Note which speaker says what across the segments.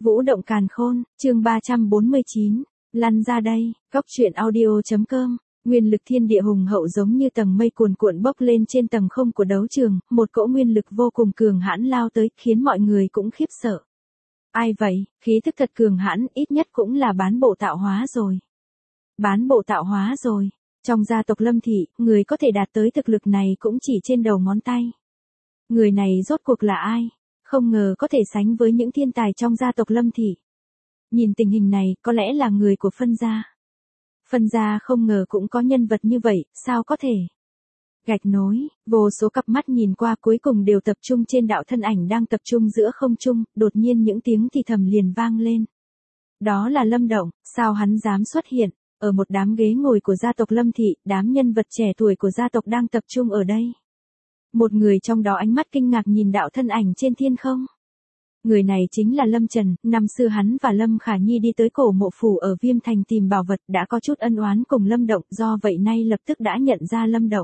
Speaker 1: Vũ động càn khôn, chương 349, lăn ra đây, góc truyện audio.com. Nguyên lực thiên địa hùng hậu giống như tầng mây cuồn cuộn bốc lên trên tầng không của đấu trường, một cỗ nguyên lực vô cùng cường hãn lao tới, khiến mọi người cũng khiếp sợ. Ai vậy, khí thức thật cường hãn, ít nhất cũng là bán bộ tạo hóa rồi. Bán bộ tạo hóa rồi. Trong gia tộc Lâm Thị, người có thể đạt tới thực lực này cũng chỉ trên đầu ngón tay. Người này rốt cuộc là ai? Không ngờ có thể sánh với những thiên tài trong gia tộc Lâm Thị. Nhìn tình hình này, có lẽ là người của Phân gia. Phân gia không ngờ cũng có nhân vật như vậy, sao có thể? Gạch nối, vô số cặp mắt nhìn qua cuối cùng đều tập trung trên đạo thân ảnh đang tập trung giữa không trung, đột nhiên những tiếng thì thầm liền vang lên. Đó là Lâm Động, sao hắn dám xuất hiện? Ở một đám ghế ngồi của gia tộc Lâm Thị, đám nhân vật trẻ tuổi của gia tộc đang tập trung ở đây. Một người trong đó ánh mắt kinh ngạc nhìn đạo thân ảnh trên thiên không. Người này chính là Lâm Trần, năm xưa hắn và Lâm Khả Nhi đi tới cổ mộ phủ ở Viêm Thành tìm bảo vật đã có chút ân oán cùng Lâm Động, do vậy nay lập tức đã nhận ra Lâm Động.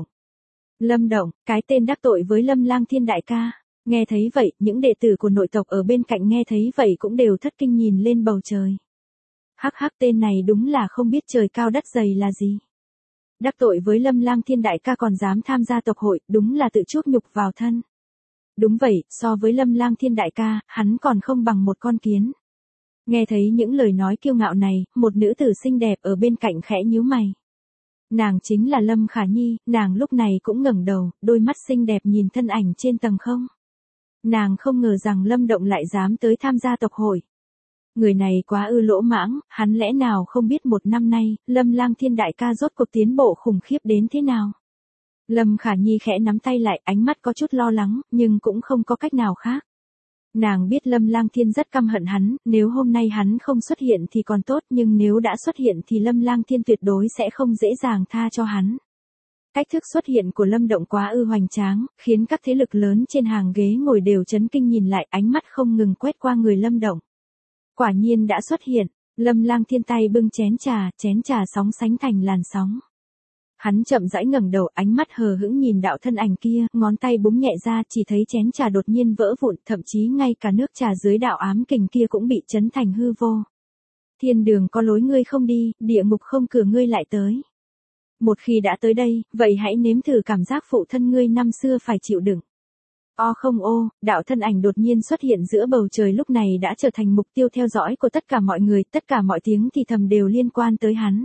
Speaker 1: Lâm Động, cái tên đắc tội với Lâm Lang Thiên đại ca. Nghe thấy vậy, những đệ tử của nội tộc ở bên cạnh nghe thấy vậy cũng đều thất kinh nhìn lên bầu trời. Hắc hắc, tên này đúng là không biết trời cao đất dày là gì. Đắc tội với Lâm Lang Thiên đại ca còn dám tham gia tộc hội, đúng là tự chuốc nhục vào thân. Đúng vậy, so với Lâm Lang Thiên đại ca, hắn còn không bằng một con kiến. Nghe thấy những lời nói kiêu ngạo này, một nữ tử xinh đẹp ở bên cạnh khẽ nhíu mày. Nàng chính là Lâm Khả Nhi, nàng lúc này cũng ngẩng đầu, đôi mắt xinh đẹp nhìn thân ảnh trên tầng không. Nàng không ngờ rằng Lâm Động lại dám tới tham gia tộc hội. Người này quá lỗ mãng, hắn lẽ nào không biết một năm nay, Lâm Lang Thiên đại ca rốt cuộc tiến bộ khủng khiếp đến thế nào. Lâm Khả Nhi khẽ nắm tay lại, ánh mắt có chút lo lắng, nhưng cũng không có cách nào khác. Nàng biết Lâm Lang Thiên rất căm hận hắn, nếu hôm nay hắn không xuất hiện thì còn tốt, nhưng nếu đã xuất hiện thì Lâm Lang Thiên tuyệt đối sẽ không dễ dàng tha cho hắn. Cách thức xuất hiện của Lâm Động quá hoành tráng, khiến các thế lực lớn trên hàng ghế ngồi đều chấn kinh nhìn lại, ánh mắt không ngừng quét qua người Lâm Động. Quả nhiên đã xuất hiện, Lâm Lang Thiên tay bưng chén trà sóng sánh thành làn sóng. Hắn chậm rãi ngẩng đầu, ánh mắt hờ hững nhìn đạo thân ảnh kia, ngón tay búng nhẹ ra, chỉ thấy chén trà đột nhiên vỡ vụn, thậm chí ngay cả nước trà dưới đạo ám kình kia cũng bị chấn thành hư vô. Thiên đường có lối ngươi không đi, địa ngục không cửa ngươi lại tới. Một khi đã tới đây, vậy hãy nếm thử cảm giác phụ thân ngươi năm xưa phải chịu đựng. Đạo thân ảnh đột nhiên xuất hiện giữa bầu trời lúc này đã trở thành mục tiêu theo dõi của tất cả mọi người, tất cả mọi tiếng thì thầm đều liên quan tới hắn.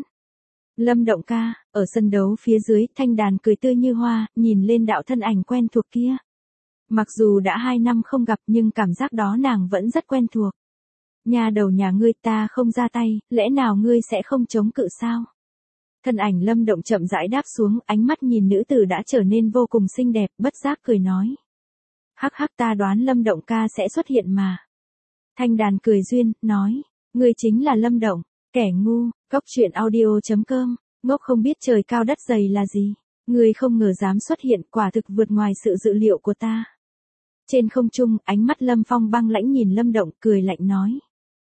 Speaker 1: Lâm Động ca, ở sân đấu phía dưới, Thanh Đàn cười tươi như hoa, nhìn lên đạo thân ảnh quen thuộc kia. Mặc dù đã 2 năm không gặp nhưng cảm giác đó nàng vẫn rất quen thuộc. Nhà đầu nhà ngươi, ta không ra tay, lẽ nào ngươi sẽ không chống cự sao? Thân ảnh Lâm Động chậm rãi đáp xuống, ánh mắt nhìn nữ tử đã trở nên vô cùng xinh đẹp, bất giác cười nói. Hắc hắc, ta đoán Lâm Động ca sẽ xuất hiện mà. Thanh Đàn cười duyên, nói, ngươi chính là Lâm Động, kẻ ngu, góc truyện audio.com, ngốc không biết trời cao đất dày là gì. Ngươi không ngờ dám xuất hiện, quả thực vượt ngoài sự dự liệu của ta. Trên không trung, ánh mắt Lâm Phong băng lãnh nhìn Lâm Động, cười lạnh nói.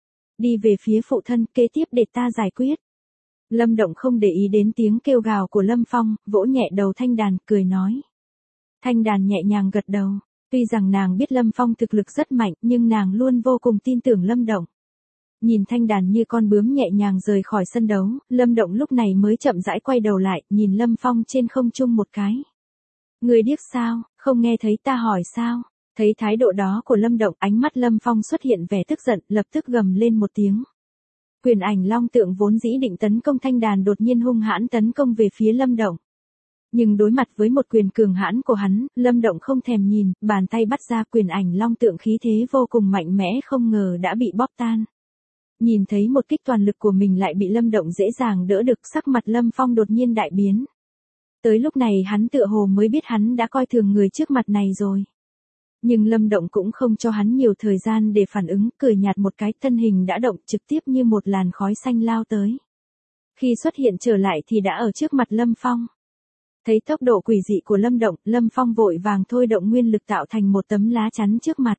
Speaker 1: Đi về phía phụ thân, kế tiếp để ta giải quyết. Lâm Động không để ý đến tiếng kêu gào của Lâm Phong, vỗ nhẹ đầu Thanh Đàn, cười nói. Thanh Đàn nhẹ nhàng gật đầu. Tuy rằng nàng biết Lâm Phong thực lực rất mạnh, nhưng nàng luôn vô cùng tin tưởng Lâm Động. Nhìn Thanh Đàn như con bướm nhẹ nhàng rời khỏi sân đấu, Lâm Động lúc này mới chậm rãi quay đầu lại, nhìn Lâm Phong trên không trung một cái. Người điếc sao, không nghe thấy ta hỏi sao? Thấy thái độ đó của Lâm Động, ánh mắt Lâm Phong xuất hiện vẻ tức giận, lập tức gầm lên một tiếng. Quyền ảnh long tượng vốn dĩ định tấn công Thanh Đàn đột nhiên hung hãn tấn công về phía Lâm Động. Nhưng đối mặt với một quyền cường hãn của hắn, Lâm Động không thèm nhìn, bàn tay bắt ra quyền ảnh long tượng khí thế vô cùng mạnh mẽ không ngờ đã bị bóp tan. Nhìn thấy một kích toàn lực của mình lại bị Lâm Động dễ dàng đỡ được, sắc mặt Lâm Phong đột nhiên đại biến. Tới lúc này hắn tựa hồ mới biết hắn đã coi thường người trước mặt này rồi. Nhưng Lâm Động cũng không cho hắn nhiều thời gian để phản ứng, cười nhạt một cái, thân hình đã động trực tiếp như một làn khói xanh lao tới. Khi xuất hiện trở lại thì đã ở trước mặt Lâm Phong. Thấy tốc độ quỷ dị của Lâm Động, Lâm Phong vội vàng thôi động nguyên lực tạo thành một tấm lá chắn trước mặt.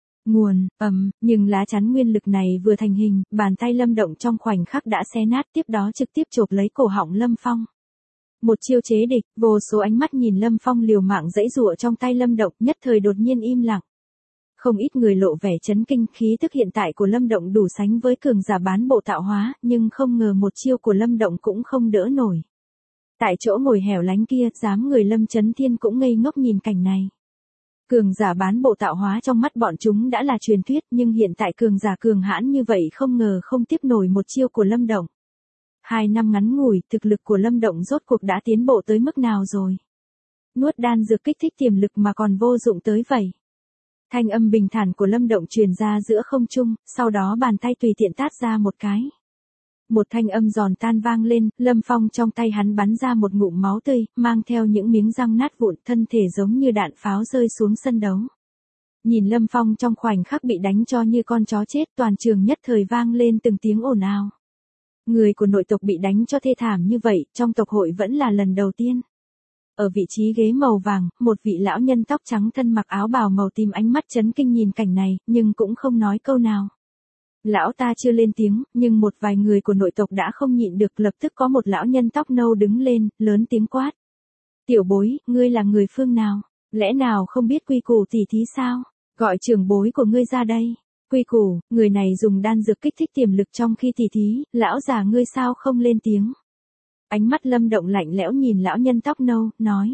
Speaker 1: Nhưng lá chắn nguyên lực này vừa thành hình, bàn tay Lâm Động trong khoảnh khắc đã xé nát, tiếp đó trực tiếp chộp lấy cổ họng Lâm Phong. Một chiêu chế địch, vô số ánh mắt nhìn Lâm Phong liều mạng giãy giụa trong tay Lâm Động, nhất thời đột nhiên im lặng. Không ít người lộ vẻ chấn kinh, khí tức hiện tại của Lâm Động đủ sánh với cường giả bán bộ tạo hóa, nhưng không ngờ một chiêu của Lâm Động cũng không đỡ nổi. Tại chỗ ngồi hẻo lánh kia, dám người Lâm Chấn Thiên cũng ngây ngốc nhìn cảnh này. Cường giả bán bộ tạo hóa trong mắt bọn chúng đã là truyền thuyết, nhưng hiện tại cường giả cường hãn như vậy không ngờ không tiếp nổi một chiêu của Lâm Động. 2 năm ngắn ngủi, thực lực của Lâm Động rốt cuộc đã tiến bộ tới mức nào rồi? Nuốt đan dược kích thích tiềm lực mà còn vô dụng tới vậy. Thanh âm bình thản của Lâm Động truyền ra giữa không trung, sau đó bàn tay tùy tiện tát ra một cái. Một thanh âm giòn tan vang lên, Lâm Phong trong tay hắn bắn ra một ngụm máu tươi, mang theo những miếng răng nát vụn, thân thể giống như đạn pháo rơi xuống sân đấu. Nhìn Lâm Phong trong khoảnh khắc bị đánh cho như con chó chết, toàn trường nhất thời vang lên từng tiếng ồn ào. Người của nội tộc bị đánh cho thê thảm như vậy, trong tộc hội vẫn là lần đầu tiên. Ở vị trí ghế màu vàng, một vị lão nhân tóc trắng thân mặc áo bào màu tím ánh mắt chấn kinh nhìn cảnh này, nhưng cũng không nói câu nào. Lão ta chưa lên tiếng, nhưng một vài người của nội tộc đã không nhịn được, lập tức có một lão nhân tóc nâu đứng lên, lớn tiếng quát. Tiểu bối, ngươi là người phương nào? Lẽ nào không biết quy củ tỉ thí sao? Gọi trưởng bối của ngươi ra đây. Quy củ, người này dùng đan dược kích thích tiềm lực trong khi tỉ thí, lão già ngươi sao không lên tiếng? Ánh mắt Lâm Động lạnh lẽo nhìn lão nhân tóc nâu, nói.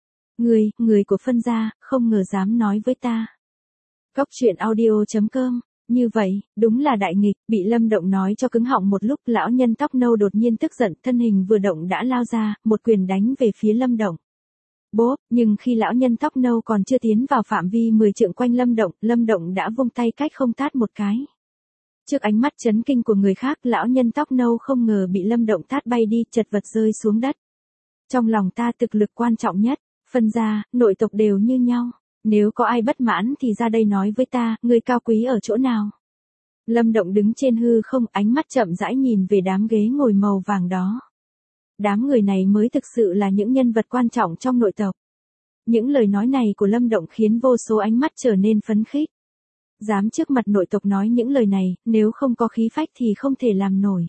Speaker 1: Người của phân gia, không ngờ dám nói với ta. Cóc truyện audio.com. Như vậy, đúng là đại nghịch, bị Lâm Động nói cho cứng họng một lúc, lão nhân tóc nâu đột nhiên tức giận, thân hình vừa động đã lao ra, một quyền đánh về phía Lâm Động. Bốp, nhưng khi lão nhân tóc nâu còn chưa tiến vào phạm vi 10 trượng quanh Lâm Động đã vung tay cách không tát một cái. Trước ánh mắt chấn kinh của người khác, lão nhân tóc nâu không ngờ bị Lâm Động tát bay đi, chật vật rơi xuống đất. Trong lòng ta thực lực quan trọng nhất, phân gia, nội tộc đều như nhau. Nếu có ai bất mãn thì ra đây nói với ta, người cao quý ở chỗ nào? Lâm Động đứng trên hư không, ánh mắt chậm rãi nhìn về đám ghế ngồi màu vàng đó. Đám người này mới thực sự là những nhân vật quan trọng trong nội tộc. Những lời nói này của Lâm Động khiến vô số ánh mắt trở nên phấn khích. Dám trước mặt nội tộc nói những lời này, nếu không có khí phách thì không thể làm nổi.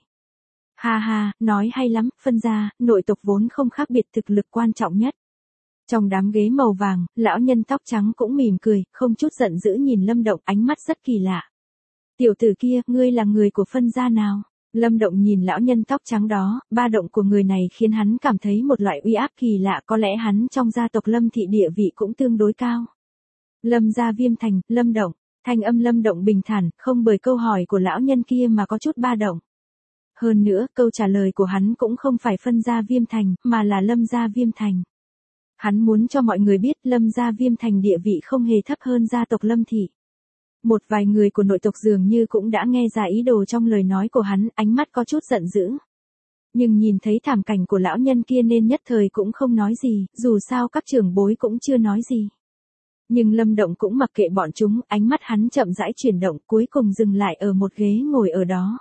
Speaker 1: Ha ha, nói hay lắm, phân gia, nội tộc vốn không khác biệt, thực lực quan trọng nhất. Trong đám ghế màu vàng, lão nhân tóc trắng cũng mỉm cười, không chút giận dữ nhìn Lâm Động, ánh mắt rất kỳ lạ. Tiểu tử kia, ngươi là người của phân gia nào? Lâm Động nhìn lão nhân tóc trắng đó, ba động của người này khiến hắn cảm thấy một loại uy áp kỳ lạ, có lẽ hắn trong gia tộc Lâm thị địa vị cũng tương đối cao. Lâm gia Viêm Thành, Lâm Động, thanh âm Lâm Động bình thản, không bởi câu hỏi của lão nhân kia mà có chút ba động. Hơn nữa, câu trả lời của hắn cũng không phải phân gia Viêm Thành, mà là Lâm gia Viêm Thành. Hắn muốn cho mọi người biết Lâm gia Viêm Thành địa vị không hề thấp hơn gia tộc Lâm thị. Một vài người của nội tộc dường như cũng đã nghe ra ý đồ trong lời nói của hắn, ánh mắt có chút giận dữ. Nhưng nhìn thấy thảm cảnh của lão nhân kia nên nhất thời cũng không nói gì, dù sao các trưởng bối cũng chưa nói gì. Nhưng Lâm Động cũng mặc kệ bọn chúng, ánh mắt hắn chậm rãi chuyển động, cuối cùng dừng lại ở một ghế ngồi ở đó.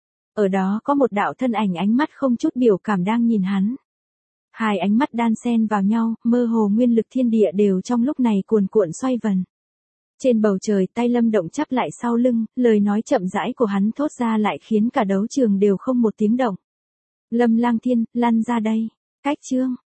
Speaker 1: Ở đó có một đạo thân ảnh ánh mắt không chút biểu cảm đang nhìn hắn. Hai ánh mắt đan xen vào nhau, mơ hồ nguyên lực thiên địa đều trong lúc này cuồn cuộn xoay vần. Trên bầu trời, tay Lâm Động chắp lại sau lưng, lời nói chậm rãi của hắn thốt ra lại khiến cả đấu trường đều không một tiếng động. Lâm Lang Thiên, lăn ra đây. Cách chương.